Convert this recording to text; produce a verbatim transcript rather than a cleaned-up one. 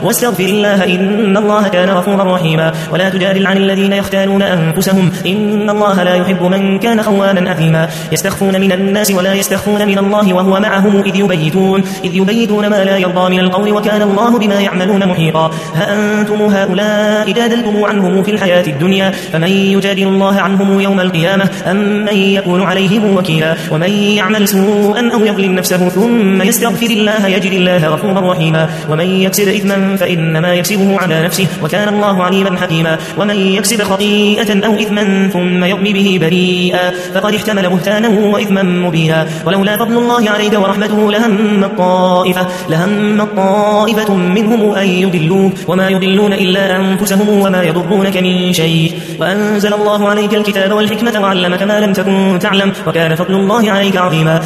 واستغفر الله إن الله كان غفورا رحيما ولا تجادل عن الذين يختانون أنفسهم إن الله لا يحب من كان خوانا أثيما يستخفون من الناس ولا يستخفون من الله وهو معهم إذ يبيتون إذ يبيتون ما لا يرضى من القول وكان الله بما يعملون محيطا ها أنتم هؤلاء جادلتم عنهم في الحياة الدنيا فمن يجادل الله عنهم يوم القيامة أم من يكون عليهم وكيلا ومن يعمل سوءا أو يظلم نفسه ثم يستغفر الله يجد الله غفورا رحيما ومن يكسب إثما فإنما يكسبه على نفسه وكان الله عليما حكيما ومن يكسب خطيئة أو إثما ثم يرمي به بريئا فقد احتمل بهتانا وإثما مبينا ولولا فضل الله عليك ورحمته لهم الطائفة لهم الطائفة منهم أن يضلوك وما يضلون إلا أنفسهم وما يضرونك من شيء وأنزل الله عليك الكتاب والحكمة وعلمك ما لم تكن تعلم وكان فضل الله عليك عظيما